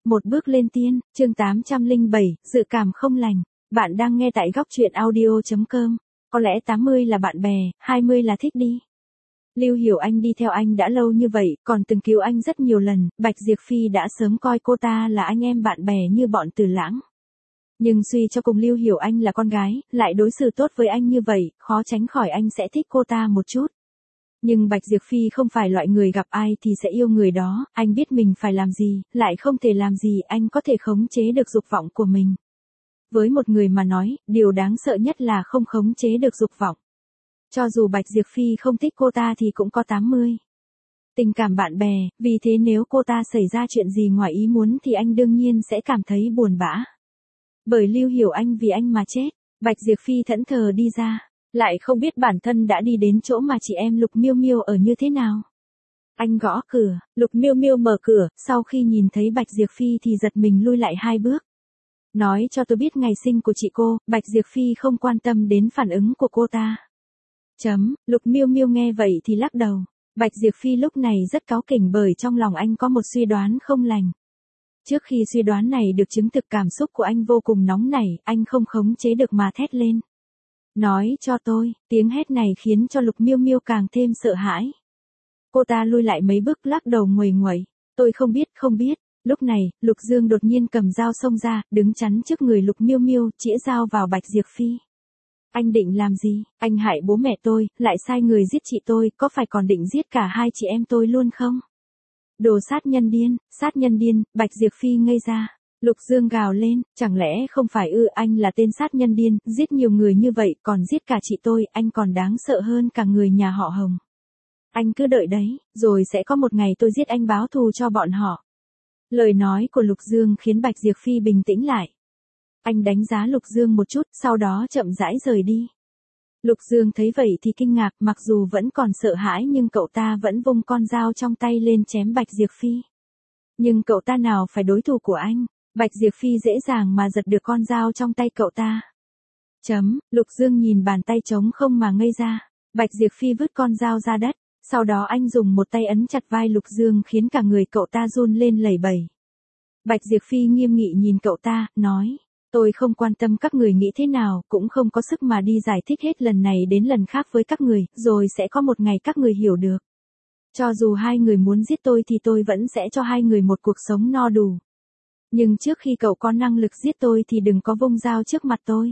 Một bước lên tiên, chương 807, dự cảm không lành. Bạn đang nghe tại góc truyện audio.com. Có lẽ 80 là bạn bè, 20 là thích đi. Lưu Hiểu Anh đi theo anh đã lâu như vậy, còn từng cứu anh rất nhiều lần, Bạch Diệp Phi đã sớm coi cô ta là anh em bạn bè như bọn Từ Lãng. Nhưng suy cho cùng Lưu Hiểu Anh là con gái, lại đối xử tốt với anh như vậy, khó tránh khỏi anh sẽ thích cô ta một chút. Nhưng Bạch Diệp Phi không phải loại người gặp ai thì sẽ yêu người đó, anh biết mình phải làm gì, lại không thể làm gì, anh có thể khống chế được dục vọng của mình. Với một người mà nói, điều đáng sợ nhất là không khống chế được dục vọng. Cho dù Bạch Diệp Phi không thích cô ta thì cũng có 80. Tình cảm bạn bè, vì thế nếu cô ta xảy ra chuyện gì ngoài ý muốn thì anh đương nhiên sẽ cảm thấy buồn bã. Bởi Lưu Hiểu Anh vì anh mà chết, Bạch Diệp Phi thẫn thờ đi ra. Lại không biết bản thân đã đi đến chỗ mà chị em Lục Miêu Miêu ở như thế nào. Anh gõ cửa, Lục Miêu Miêu mở cửa, sau khi nhìn thấy Bạch Diệp Phi thì giật mình lui lại 2 bước. Nói cho tôi biết ngày sinh của chị cô, Bạch Diệp Phi không quan tâm đến phản ứng của cô ta. Lục Miêu Miêu nghe vậy thì lắc đầu. Bạch Diệp Phi lúc này rất cáu kỉnh bởi trong lòng anh có một suy đoán không lành. Trước khi suy đoán này được chứng thực cảm xúc của anh vô cùng nóng nảy, anh không khống chế được mà thét lên. Nói cho tôi, tiếng hét này khiến cho Lục Miêu Miêu càng thêm sợ hãi. Cô ta lui lại mấy bước lắc đầu nguầy nguẩy. Tôi không biết. Lúc này, Lục Dương đột nhiên cầm dao xông ra, đứng chắn trước người Lục Miêu Miêu, chĩa dao vào Bạch Diệp Phi. Anh định làm gì? Anh hại bố mẹ tôi, lại sai người giết chị tôi, có phải còn định giết cả hai chị em tôi luôn không? Đồ sát nhân điên, Bạch Diệp Phi ngây ra. Lục Dương gào lên, chẳng lẽ không phải anh là tên sát nhân điên, giết nhiều người như vậy, còn giết cả chị tôi, anh còn đáng sợ hơn cả người nhà họ Hồng. Anh cứ đợi đấy, rồi sẽ có một ngày tôi giết anh báo thù cho bọn họ. Lời nói của Lục Dương khiến Bạch Diệp Phi bình tĩnh lại. Anh đánh giá Lục Dương một chút, sau đó chậm rãi rời đi. Lục Dương thấy vậy thì kinh ngạc, mặc dù vẫn còn sợ hãi nhưng cậu ta vẫn vung con dao trong tay lên chém Bạch Diệp Phi. Nhưng cậu ta nào phải đối thủ của anh? Bạch Diệp Phi dễ dàng mà giật được con dao trong tay cậu ta. Lục Dương nhìn bàn tay trống không mà ngây ra. Bạch Diệp Phi vứt con dao ra đất. Sau đó anh dùng một tay ấn chặt vai Lục Dương khiến cả người cậu ta run lên lẩy bẩy. Bạch Diệp Phi nghiêm nghị nhìn cậu ta, nói. Tôi không quan tâm các người nghĩ thế nào, cũng không có sức mà đi giải thích hết lần này đến lần khác với các người, rồi sẽ có một ngày các người hiểu được. Cho dù hai người muốn giết tôi thì tôi vẫn sẽ cho hai người một cuộc sống no đủ. Nhưng trước khi cậu có năng lực giết tôi thì đừng có vung dao trước mặt tôi.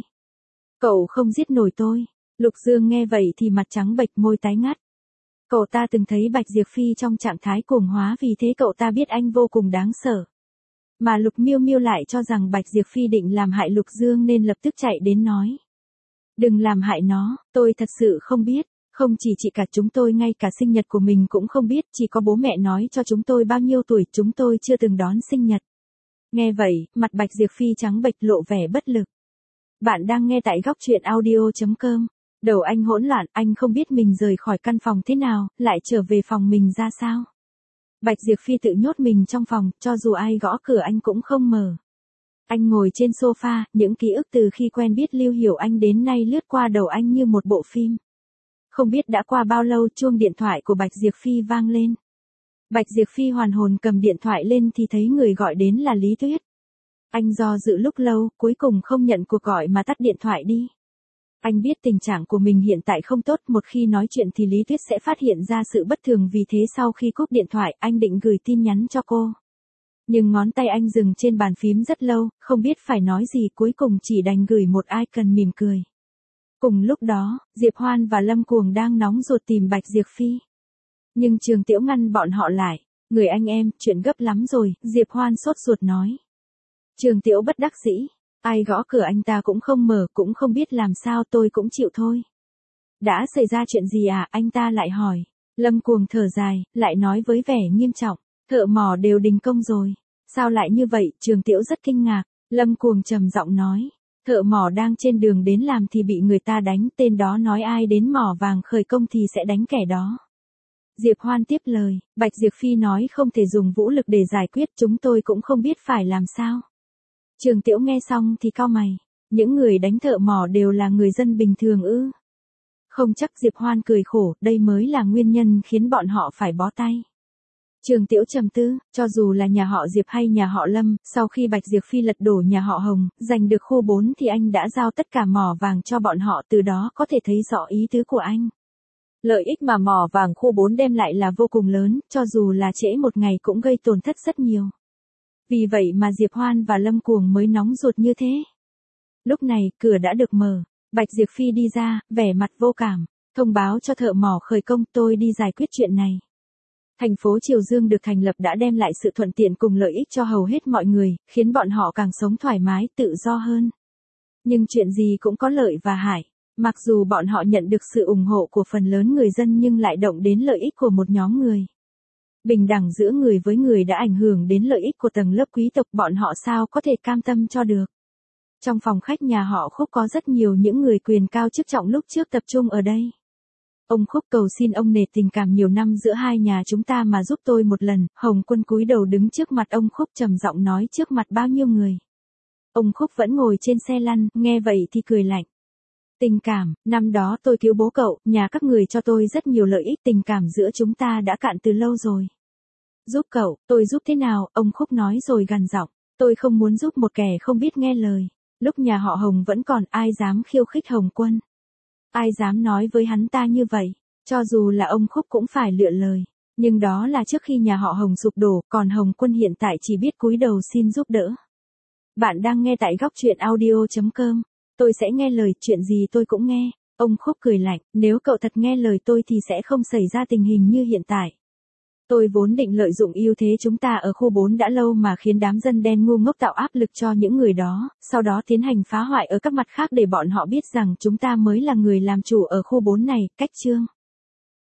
Cậu không giết nổi tôi. Lục Dương nghe vậy thì mặt trắng bệch, môi tái ngắt. Cậu ta từng thấy Bạch Diệp Phi trong trạng thái cuồng hóa, vì thế cậu ta biết anh vô cùng đáng sợ. Mà Lục Miêu Miêu lại cho rằng Bạch Diệp Phi định làm hại Lục Dương nên lập tức chạy đến nói. Đừng làm hại nó, tôi thật sự không biết. Không chỉ chị cả chúng tôi, ngay cả sinh nhật của mình cũng không biết, chỉ có bố mẹ nói cho chúng tôi bao nhiêu tuổi, chúng tôi chưa từng đón sinh nhật. Nghe vậy, mặt Bạch Diệp Phi trắng bệch, lộ vẻ bất lực. Bạn đang nghe tại góc truyện audio.com. Đầu anh hỗn loạn, anh không biết mình rời khỏi căn phòng thế nào, lại trở về phòng mình ra sao. Bạch Diệp Phi tự nhốt mình trong phòng, cho dù ai gõ cửa anh cũng không mở. Anh ngồi trên sofa, những ký ức từ khi quen biết Lưu Hiểu Anh đến nay lướt qua đầu anh như một bộ phim. Không biết đã qua bao lâu, chuông điện thoại của Bạch Diệp Phi vang lên. Bạch Diệp Phi hoàn hồn cầm điện thoại lên thì thấy người gọi đến là Lý Tuyết. Anh do dự lúc lâu, cuối cùng không nhận cuộc gọi mà tắt điện thoại đi. Anh biết tình trạng của mình hiện tại không tốt, một khi nói chuyện thì Lý Tuyết sẽ phát hiện ra sự bất thường, vì thế sau khi cúp điện thoại, anh định gửi tin nhắn cho cô. Nhưng ngón tay anh dừng trên bàn phím rất lâu, không biết phải nói gì, cuối cùng chỉ đành gửi một icon mỉm cười. Cùng lúc đó, Diệp Hoan và Lâm Cuồng đang nóng ruột tìm Bạch Diệp Phi. Nhưng Trường Tiễu ngăn bọn họ lại. Người anh em, chuyện gấp lắm rồi, Diệp Hoan sốt ruột nói. Trường Tiễu bất đắc dĩ. Ai gõ cửa anh ta cũng không mở, cũng không biết làm sao, tôi cũng chịu thôi. Đã xảy ra chuyện gì à, anh ta lại hỏi. Lâm Cuồng thở dài, lại nói với vẻ nghiêm trọng. Thợ mỏ đều đình công rồi. Sao lại như vậy? Trường Tiễu rất kinh ngạc. Lâm Cuồng trầm giọng nói. Thợ mỏ đang trên đường đến làm thì bị người ta đánh, tên đó nói ai đến mỏ vàng khởi công thì sẽ đánh kẻ đó. Diệp Hoan tiếp lời, Bạch Diệp Phi nói không thể dùng vũ lực để giải quyết, chúng tôi cũng không biết phải làm sao. Trường Tiễu nghe xong thì cau mày, những người đánh thợ mỏ đều là người dân bình thường ư? Không chắc. Diệp Hoan cười khổ, đây mới là nguyên nhân khiến bọn họ phải bó tay. Trường Tiễu trầm tư, cho dù là nhà họ Diệp hay nhà họ Lâm, sau khi Bạch Diệp Phi lật đổ nhà họ Hồng, giành được khu 4 thì anh đã giao tất cả mỏ vàng cho bọn họ, từ đó có thể thấy rõ ý tứ của anh. Lợi ích mà mỏ vàng khu 4 đem lại là vô cùng lớn, cho dù là trễ một ngày cũng gây tổn thất rất nhiều. Vì vậy mà Diệp Hoan và Lâm Cuồng mới nóng ruột như thế. Lúc này, cửa đã được mở, Bạch Diệp Phi đi ra, vẻ mặt vô cảm, thông báo cho thợ mỏ khởi công, tôi đi giải quyết chuyện này. Thành phố Triều Dương được thành lập đã đem lại sự thuận tiện cùng lợi ích cho hầu hết mọi người, khiến bọn họ càng sống thoải mái, tự do hơn. Nhưng chuyện gì cũng có lợi và hại. Mặc dù bọn họ nhận được sự ủng hộ của phần lớn người dân nhưng lại động đến lợi ích của một nhóm người. Bình đẳng giữa người với người đã ảnh hưởng đến lợi ích của tầng lớp quý tộc, bọn họ sao có thể cam tâm cho được. Trong phòng khách nhà họ Khúc có rất nhiều những người quyền cao chức trọng lúc trước tập trung ở đây. Ông Khúc cầu xin ông nể tình cảm nhiều năm giữa hai nhà chúng ta mà giúp tôi một lần. Hồng Quân cúi đầu đứng trước mặt ông Khúc trầm giọng nói trước mặt bao nhiêu người. Ông Khúc vẫn ngồi trên xe lăn, nghe vậy thì cười lạnh. Tình cảm, năm đó tôi cứu bố cậu, nhà các người cho tôi rất nhiều lợi ích, tình cảm giữa chúng ta đã cạn từ lâu rồi. Giúp cậu, tôi giúp thế nào, ông Khúc nói rồi gằn giọng, tôi không muốn giúp một kẻ không biết nghe lời. Lúc nhà họ Hồng vẫn còn, ai dám khiêu khích Hồng Quân? Ai dám nói với hắn ta như vậy? Cho dù là ông Khúc cũng phải lựa lời. Nhưng đó là trước khi nhà họ Hồng sụp đổ, còn Hồng Quân hiện tại chỉ biết cúi đầu xin giúp đỡ. Bạn đang nghe tại góc truyện audio.com. Tôi sẽ nghe lời, chuyện gì tôi cũng nghe. Ông Khúc cười lạnh, nếu cậu thật nghe lời tôi thì sẽ không xảy ra tình hình như hiện tại. Tôi vốn định lợi dụng ưu thế chúng ta ở khu 4 đã lâu mà khiến đám dân đen ngu ngốc tạo áp lực cho những người đó, sau đó tiến hành phá hoại ở các mặt khác để bọn họ biết rằng chúng ta mới là người làm chủ ở khu 4 này, cách chương.